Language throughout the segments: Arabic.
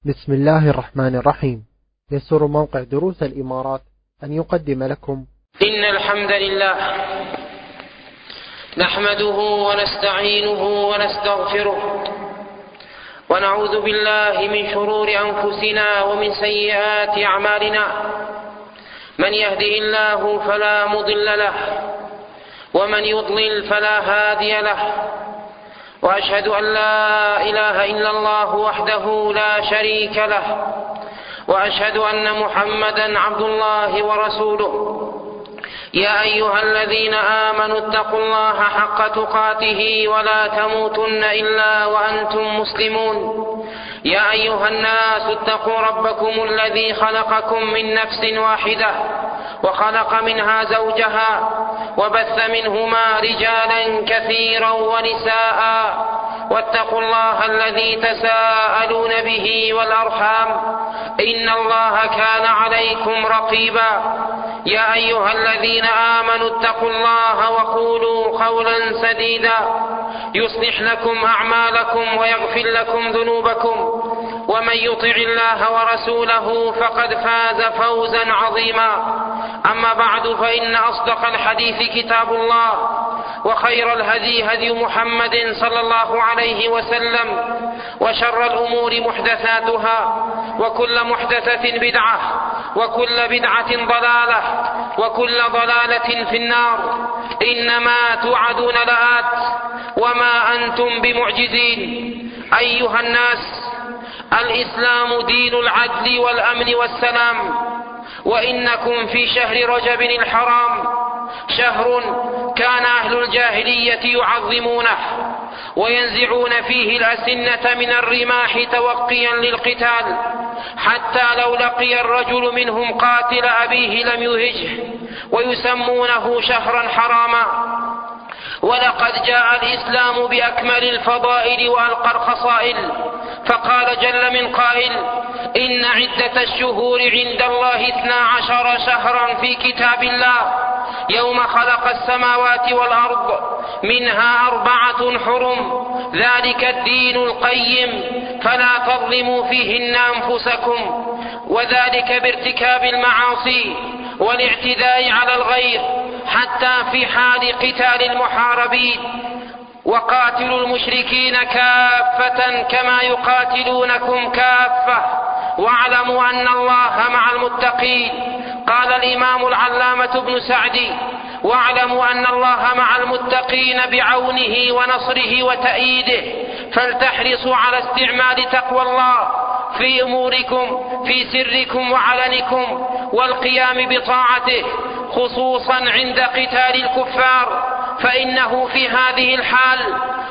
بسم الله الرحمن الرحيم. يسر موقع دروس الإمارات أن يقدم لكم إن الحمد لله نحمده ونستعينه ونستغفره ونعوذ بالله من شرور أنفسنا ومن سيئات أعمالنا. من يهده الله فلا مضل له ومن يضلل فلا هادي له، وأشهد أن لا إله إلا الله وحده لا شريك له، وأشهد أن محمدا عبد الله ورسوله. يا أيها الذين آمنوا اتقوا الله حق تقاته ولا تموتن إلا وأنتم مسلمون. يا أيها الناس اتقوا ربكم الذي خلقكم من نفس واحدة وخلق منها زوجها وبث منهما رجالا كثيرا ونساء، واتقوا الله الذي تساءلون به والأرحام إن الله كان عليكم رقيبا. يا أيها الذين آمنوا اتقوا الله وقولوا قولا سديدا يصلح لكم أعمالكم ويغفر لكم ذنوبكم، ومن يطع الله ورسوله فقد فاز فوزا عظيما. أما بعد، فإن أصدق الحديث كتاب الله، وخير الهدي هدي محمد صلى الله عليه وسلم، وشر الأمور محدثاتها، وكل محدثة بدعة، وكل بدعة ضلالة، وكل ضلالة في النار. إنما توعدون لآت وما أنتم بمعجزين. أيها الناس، الإسلام دين العدل والأمن والسلام، وإنكم في شهر رجب الحرام، شهر كان أهل الجاهلية يعظمونه وينزعون فيه الأسنة من الرماح توقيا للقتال، حتى لو لقي الرجل منهم قاتل أبيه لم يهجه، ويسمونه شهرا حراما. ولقد جاء الإسلام بأكمل الفضائل وألقى الخصائل، فقال جل من قائل: إن عدة الشهور عند الله 12 شهرا في كتاب الله يوم خلق السماوات والأرض منها 4 حرم، ذلك الدين القيم، فلا تظلموا فيهن أنفسكم، وذلك بارتكاب المعاصي والاعتداء على الغير، حتى في حال قتال المحاربين. وقاتلوا المشركين كافة كما يقاتلونكم كافة واعلموا أن الله مع المتقين. قال الإمام العلامة ابن سعدي: واعلموا أن الله مع المتقين بعونه ونصره وتأييده، فلتحرصوا على استعمال تقوى الله في أموركم في سركم وعلنكم، والقيام بطاعته، خصوصا عند قتال الكفار، فإنه في هذه الحال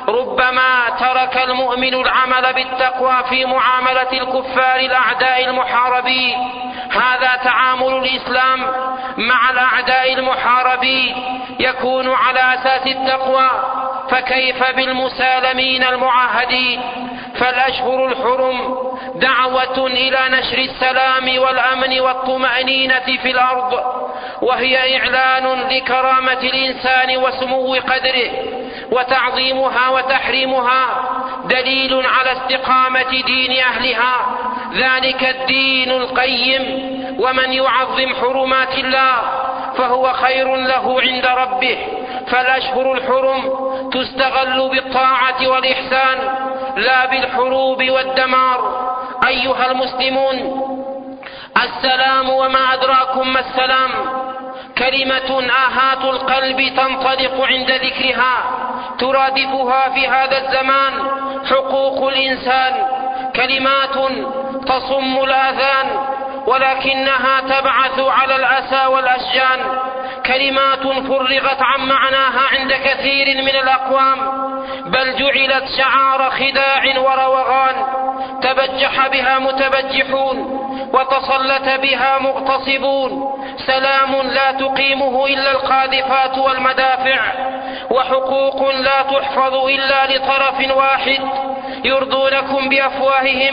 ربما ترك المؤمن العمل بالتقوى في معاملة الكفار الأعداء المحاربين. هذا تعامل الإسلام مع الأعداء المحاربين يكون على أساس التقوى، فكيف بالمسالمين المعاهدين؟ فالأشهر الحرم دعوة إلى نشر السلام والأمن والطمأنينة في الأرض، وهي إعلان لكرامة الإنسان وسمو قدره، وتعظيمها وتحريمها دليل على استقامة دين أهلها، ذلك الدين القيم. ومن يعظم حرمات الله فهو خير له عند ربه. فالأشهر الحرم تستغل بالطاعة والإحسان لا بالحروب والدمار. أيها المسلمون، السلام وما أدراكم ما السلام، كلمة آهات القلب تنطلق عند ذكرها، ترادفها في هذا الزمان حقوق الإنسان، كلمات تصم الآذان ولكنها تبعث على الأسى والأشجان، كلمات فرغت عن معناها عند كثير من الأقوام، بل جعلت شعار خداع وروغان، تبجح بها متبجحون وتسلط بها مغتصبون. سلام لا تقيمه إلا القاذفات والمدافع، وحقوق لا تحفظ إلا لطرف واحد، يرضونكم بأفواههم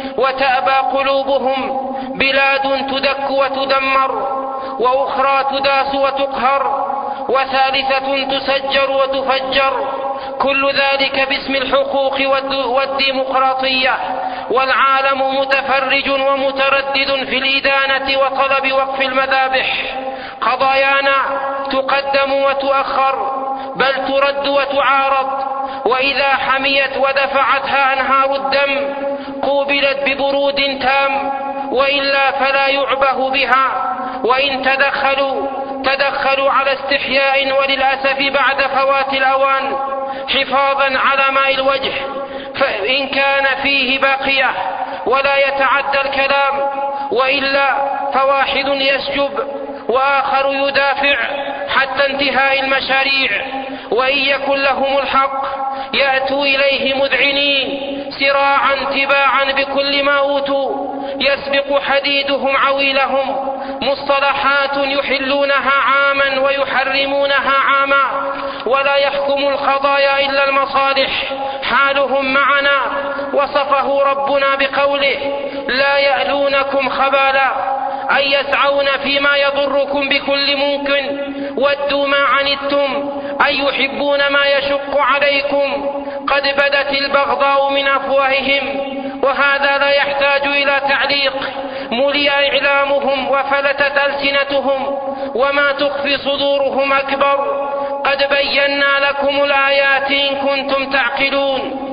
وتأبى قلوبهم. بلاد تدك وتدمر، وأخرى تداس وتقهر، وثالثة تسجر وتفجر، كل ذلك باسم الحقوق والديمقراطية. والعالم متفرج ومتردد في الإدانة وطلب وقف المذابح. قضايانا تقدم وتؤخر، بل ترد وتعارض، وإذا حميت ودفعتها أنهار الدم قوبلت ببرود تام، وإلا فلا يعبه بها. وإن تدخلوا على استحياء وللأسف بعد فوات الأوان، حفاظا على ماء الوجه، فإن كان فيه باقية ولا يتعدى الكلام، وإلا فواحد يسجب وآخر يدافع حتى انتهاء المشاريع. وإن يكن لهم الحق يأتوا إليه مذعنين سراعا تباعا بكل ما أوتوا، يسبق حديدهم عويلهم. مصطلحات يحلونها عاما ويحرمونها عاما، ولا يحكم القضايا إلا المصالح. حالهم معنا وصفه ربنا بقوله: لا يألونكم خبالا، أي يسعون فيما يضركم بكل ممكن. ودوا ما عنتم، أي يحبون ما يشق عليكم. قد بدت البغضاء من أفواههم، وهذا لا يحتاج إلى تعليق. ملئ إعلامهم وفلتت ألسنتهم، وما تخفي صدورهم أكبر. قد بينا لكم الآيات إن كنتم تعقلون.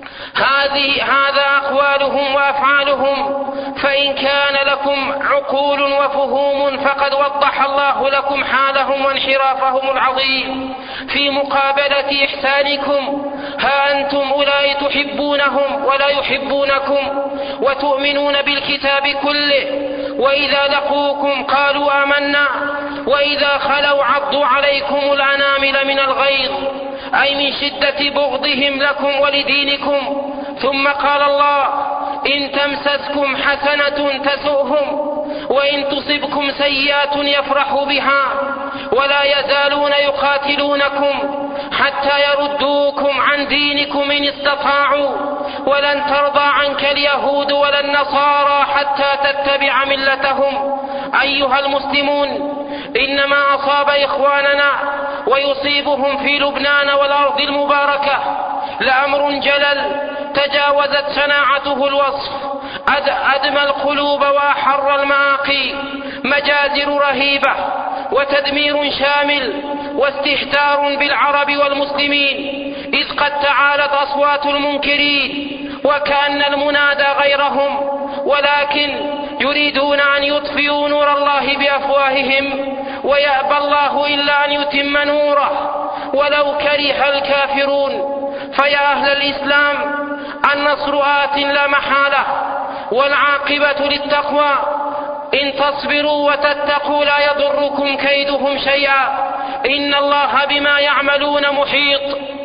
هذا أقوالهم وأفعالهم، فإن كان لكم عقول وفهوم فقد وضح الله لكم حالهم وانحرافهم العظيم في مقابلة إحسانكم. ها أنتم أولئك تحبونهم ولا يحبونكم، وتؤمنون بالكتاب كله، وإذا لقوكم قالوا آمنا، وإذا خلوا عضوا عليكم الأنامل من الغيظ، أي من شدة بغضهم لكم ولدينكم. ثم قال الله: إن تمسسكم حسنة تسؤهم، وإن تصبكم سيئة يفرحوا بها، ولا يزالون يقاتلونكم حتى يردوكم عن دينكم إن استطاعوا، ولن ترضى عنك اليهود ولا النصارى حتى تتبع ملتهم. أيها المسلمون، إنما أصاب إخواننا ويصيبهم في لبنان والأرض المباركة لأمر جلل تجاوزت صناعته الوصف، أدمى القلوب وأحر المآقي، مجازر رهيبة وتدمير شامل واستهتار بالعرب والمسلمين، إذ قد تعالت أصوات المنكرين وكأن المنادى غيرهم، ولكن يريدون أن يطفئوا نور الله بأفواههم، ويأبى الله إلا أن يتم نوره ولو كره الكافرون. فيا أهل الإسلام، النصر آت لا محالة، والعاقبة للتقوى. إن تصبروا وتتقوا لا يضركم كيدهم شيئا، إن الله بما يعملون محيط.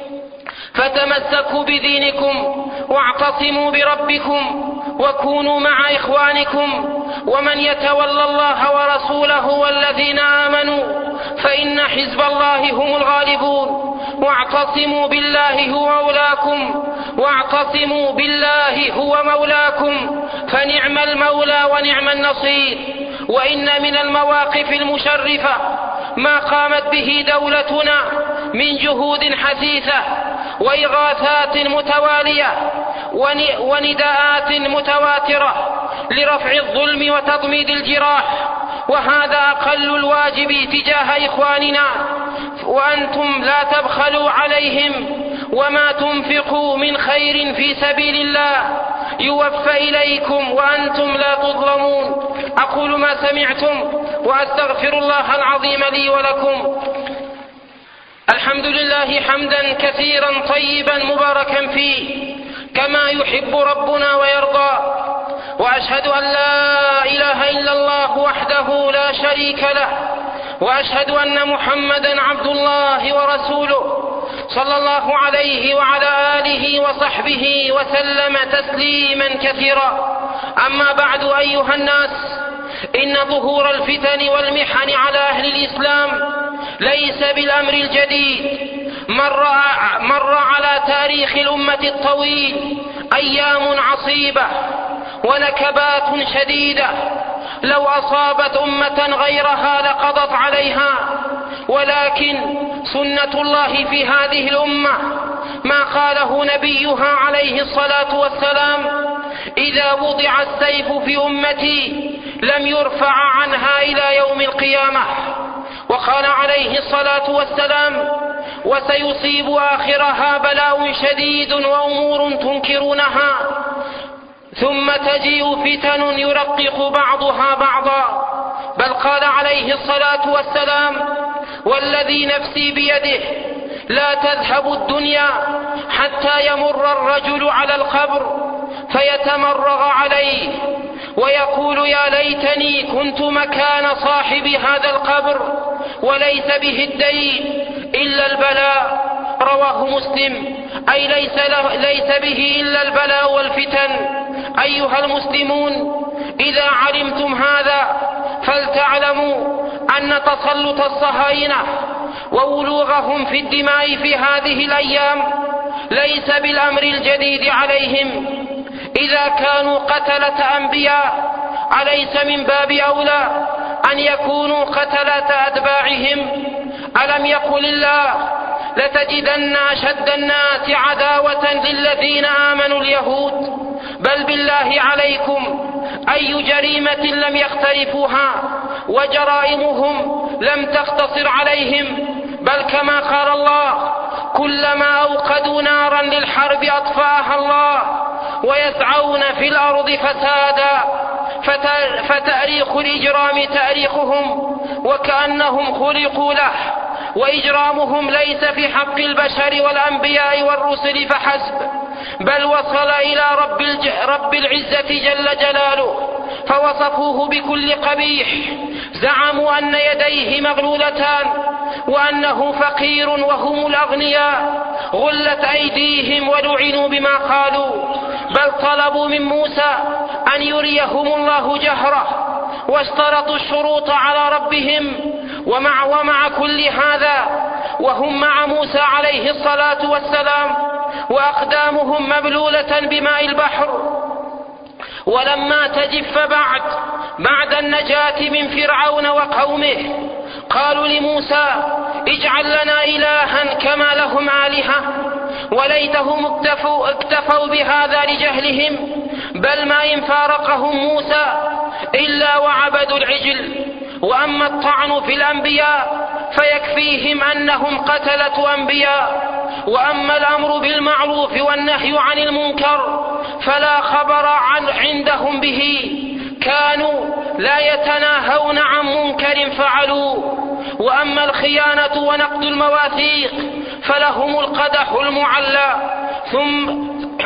فتمسكوا بدينكم واعتصموا بربكم وكونوا مع إخوانكم، ومن يتولى الله ورسوله والذين آمنوا فإن حزب الله هم الغالبون. واعتصموا بالله هو مولاكم فنعم المولى ونعم النصير. وإن من المواقف المشرفة ما قامت به دولتنا من جهود حثيثة وإغاثات متوالية ونداءات متواترة لرفع الظلم وتضميد الجراح، وهذا أقل الواجب تجاه إخواننا. وأنتم لا تبخلوا عليهم، وما تنفقوا من خير في سبيل الله يوفى إليكم وأنتم لا تظلمون. أقول ما سمعتم وأستغفر الله العظيم لي ولكم. الحمد لله حمدا كثيرا طيبا مباركا فيه كما يحب ربنا ويرضى، وأشهد أن لا إله إلا الله وحده لا شريك له، وأشهد أن محمدا عبد الله ورسوله صلى الله عليه وعلى آله وصحبه وسلم تسليما كثيرا. أما بعد، أيها الناس، إن ظهور الفتن والمحن على أهل الإسلام ليس بالأمر الجديد. مر على تاريخ الأمة الطويل أيام عصيبة ونكبات شديدة لو أصابت أمة غيرها لقضت عليها، ولكن سنة الله في هذه الأمة ما قاله نبيها عليه الصلاة والسلام: إذا وضع السيف في أمتي لم يرفع عنها إلى يوم القيامة. وقال عليه الصلاة والسلام: وسيصيب آخرها بلاء شديد وأمور تنكرونها، ثم تجيء فتن يرقق بعضها بعضا. بل قال عليه الصلاة والسلام: والذي نفسي بيده لا تذهب الدنيا حتى يمر الرجل على القبر فيتمرغ عليه ويقول: يا ليتني كنت مكان صاحب هذا القبر وليس به الدين إلا البلاء. رواه مسلم. أي ليس به إلا البلاء والفتن. أيها المسلمون، إذا علمتم هذا فلتعلموا أن تسلط الصهاينة وولوغهم في الدماء في هذه الأيام ليس بالأمر الجديد عليهم. إذا كانوا قتلة أنبياء أليس من باب أولى أن يكونوا قتلة أتباعهم؟ ألم يقل الله: لتجدن أشد الناس عداوة للذين آمنوا اليهود؟ بل بالله عليكم، أي جريمة لم يقترفوها وجرائمهم لم تقتصر عليهم؟ بل كما قال الله: كلما أوقدوا نارا للحرب أطفاها الله ويسعون في الأرض فسادا. فتأريخ الإجرام تأريخهم وكأنهم خلقوا له، وإجرامهم ليس في حق البشر والأنبياء والرسل فحسب، بل وصل إلى رب العزة جل جلاله فوصفوه بكل قبيح. زعموا أن يديه مغلولتان وأنه فقير وهم الأغنياء، غلت أيديهم ولعنوا بما قالوا. بل طلبوا من موسى أن يريهم الله جهرة واشترطوا الشروط على ربهم. ومع كل هذا وهم مع موسى عليه الصلاة والسلام وأقدامهم مبلولة بماء البحر، ولما تجف بعد النجاة من فرعون وقومه قالوا لموسى: اجعل لنا إلها كما لهم آلهة. وليتهم اكتفوا بهذا لجهلهم، بل ما إن فارقهم موسى إلا وعبدوا العجل. وأما الطعن في الأنبياء فيكفيهم أنهم قتلة أنبياء. وأما الأمر بالمعروف والنهي عن المنكر فلا خبر عندهم به، كانوا لا يتناهون عن منكر فعلوه. وأما الخيانة ونقض المواثيق فلهم القدح المعلى، ثم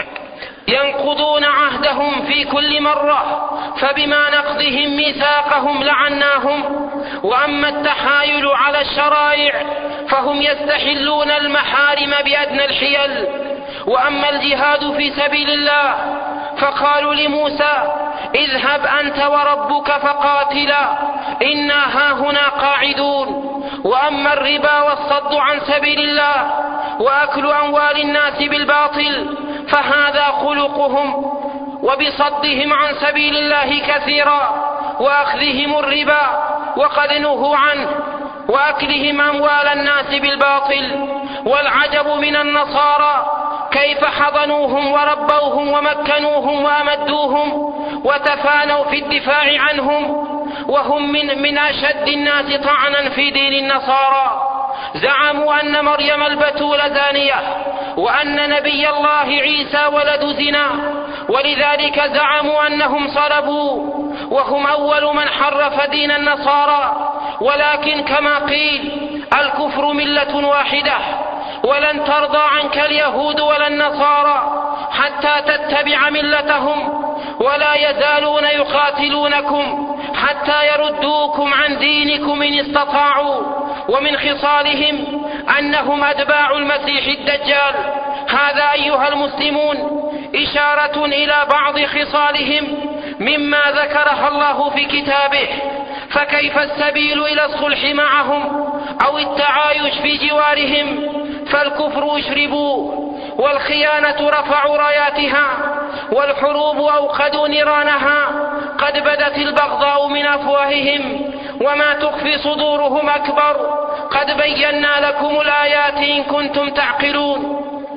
ينقضون عهدهم في كل مرة، فبما نقضهم ميثاقهم لعناهم. وأما التحايل على الشرائع فهم يستحلون المحارم بأدنى الحيل. وأما الجهاد في سبيل الله فقالوا لموسى: اذهب أنت وربك فقاتلا إنا هاهنا قاعدون. وأما الربا والصد عن سبيل الله وأكل أموال الناس بالباطل فهذا خلقهم، وبصدهم عن سبيل الله كثيرا وأخذهم الربا وقد نهوا عنه وأكلهم أموال الناس بالباطل. والعجب من النصارى كيف حضنوهم وربوهم ومكنوهم وأمدوهم وتفانوا في الدفاع عنهم، وهم من أشد الناس طعنا في دين النصارى. زعموا أن مريم البتول زانية، وأن نبي الله عيسى ولد زنا، ولذلك زعموا أنهم صلبوا، وهم أول من حرف دين النصارى. ولكن كما قيل: الكفر ملة واحدة، ولن ترضى عنك اليهود ولا النصارى حتى تتبع ملتهم، ولا يزالون يقاتلونكم حتى يردوكم عن دينكم إن استطاعوا. ومن خصالهم أنهم أتباع المسيح الدجال. هذا أيها المسلمون إشارة إلى بعض خصالهم مما ذكرها الله في كتابه. فكيف السبيل إلى الصلح معهم أو التعايش في جوارهم؟ فالكفر أشربوه، والخيانة رفعوا راياتها، والحروب أوقدوا نيرانها. قد بدت البغضاء من أفواههم وما تخفي صدورهم أكبر. قد بينا لكم الآيات إن كنتم تعقلون.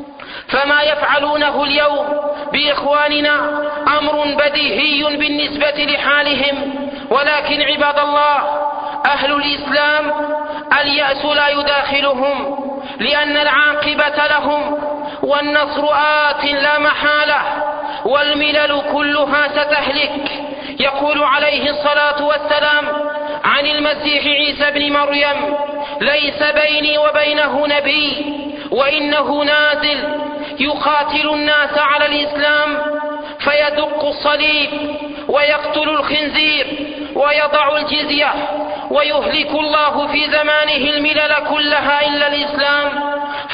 فما يفعلونه اليوم بإخواننا أمر بديهي بالنسبة لحالهم، ولكن عباد الله، أهل الإسلام اليأس لا يداخلهم، لأن العاقبة لهم، والنصر آت لا محالة، والملل كلها ستهلك. يقول عليه الصلاة والسلام عن المسيح عيسى بن مريم: ليس بيني وبينه نبي، وإنه نازل يقاتل الناس على الإسلام فيدق الصليب ويقتل الخنزير ويضع الجزية، ويهلك الله في زمانه الملل كلها إلا الإسلام،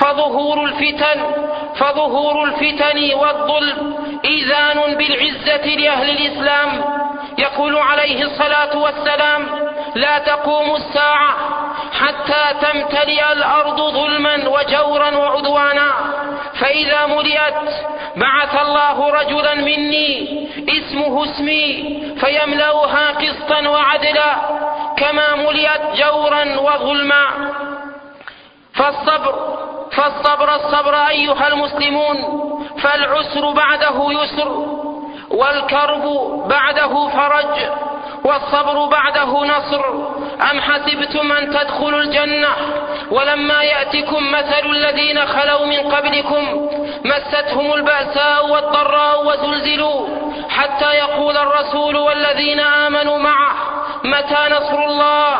فظهور الفتن والظلم إذان بالعزة لأهل الإسلام. يقول عليه الصلاة والسلام: لا تقوم الساعة حتى تمتلئ الأرض ظلما وجورا وعدوانا، فإذا ملئت بعث الله رجلا مني اسمه اسمي فيملأها قسطا وعدلا كما ملئت جورا وظلما. فالصبر أيها المسلمون، فالعسر بعده يسر، والكرب بعده فرج، والصبر بعده نصر. أم حسبتم أن تدخلوا الجنة ولما يأتكم مثل الذين خلوا من قبلكم مستهم البأساء والضراء وزلزلوا حتى يقول الرسول والذين آمنوا معه متى نصر الله؟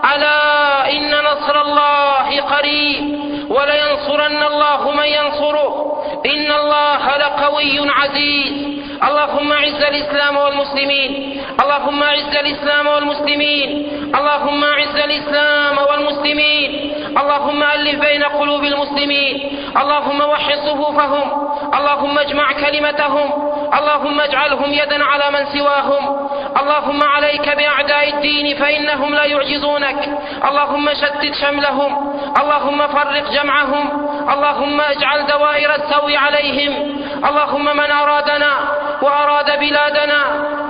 ألا إن نصر الله قريب، ولينصرن الله من ينصره، إن الله لقوي عزيز. اللهم أعز الإسلام والمسلمين، اللهم أعز الإسلام والمسلمين، اللهم أعز الإسلام والمسلمين، اللهم ألف بين قلوب المسلمين، اللهم وحد صفوفهم، اللهم اجمع كلمتهم، اللهم اجعلهم يدا على من سواهم. اللهم عليك بأعداء الدين فإنهم لا يعجزونك، اللهم شتت شملهم، اللهم فرق جمعهم، اللهم اجعل دوائر السوء عليهم. اللهم من أرادنا وأراد بلادنا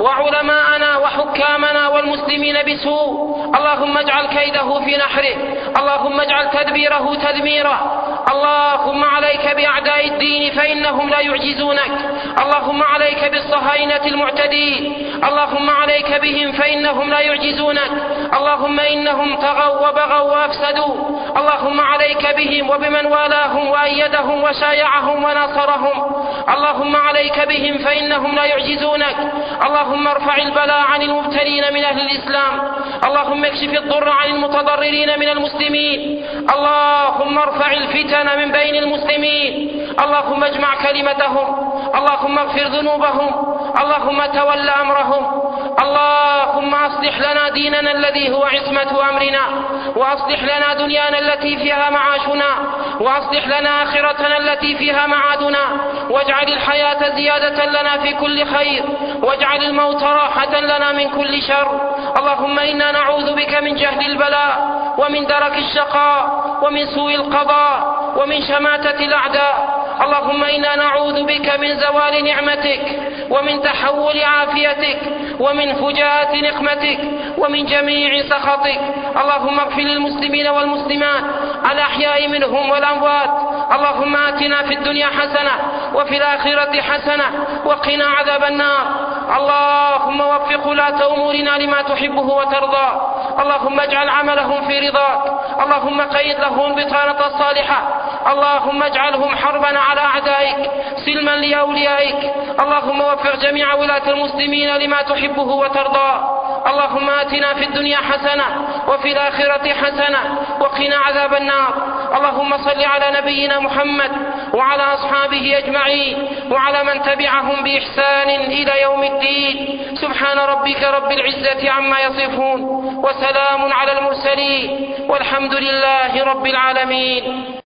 وعلماءنا وحكامنا والمسلمين بسوء اللهم اجعل كيده في نحره، اللهم اجعل تدبيره تدميرا. اللهم عليك بأعداء الدين فإنهم لا يعجزونك، اللهم عليك بالصهاينة المعتدين، اللهم عليك بهم فإنهم لا يعجزونك، اللهم إنهم طغوا وبغوا وأفسدوا، اللهم عليك بهم وبمن والاهم وأيدهم وشايعهم ونصرهم، اللهم عليك بهم فإنهم لا يعجزونك. اللهم ارفع البلاء عن المبتلين من أهل الإسلام، اللهم اكشف الضر عن المتضررين من المسلمين، اللهم ارفع الفتن من بين المسلمين، اللهم اجمع كلمتهم، اللهم اغفر ذنوبهم، اللهم تول أمرهم. اللهم أصلح لنا ديننا الذي هو عصمة أمرنا، وأصلح لنا دنيانا التي فيها معاشنا، وأصلح لنا آخرتنا التي فيها معادنا، واجعل الحياة زيادة لنا في كل خير، واجعل الموت راحة لنا من كل شر. اللهم إنا نعوذ بك من جهد البلاء ومن درك الشقاء ومن سوء القضاء ومن شماتة الأعداء. اللهم إنا نعوذ بك من زوال نعمتك ومن تحول عافيتك ومن فجاءة نقمتك ومن جميع سخطك. اللهم اغفر للمسلمين والمسلمات الأحياء منهم والأموات. اللهم آتنا في الدنيا حسنة وفي الآخرة حسنة وقنا عذاب النار. اللهم وفق ولاة أمورنا لما تحبه وترضى، اللهم اجعل عملهم في رضاك، اللهم قيد لهم البطانة الصالحة، اللهم اجعلهم حربا على أعدائك سلما لأوليائك. اللهم وفق جميع ولاة المسلمين لما تحبه وترضى. اللهم آتنا في الدنيا حسنة وفي الآخرة حسنة وقنا عذاب النار. اللهم صل على نبينا محمد وعلى أصحابه أجمعين وعلى من تبعهم بإحسان إلى يوم الدين. سبحان ربك رب العزة عما يصفون، وسلام على المرسلين، والحمد لله رب العالمين.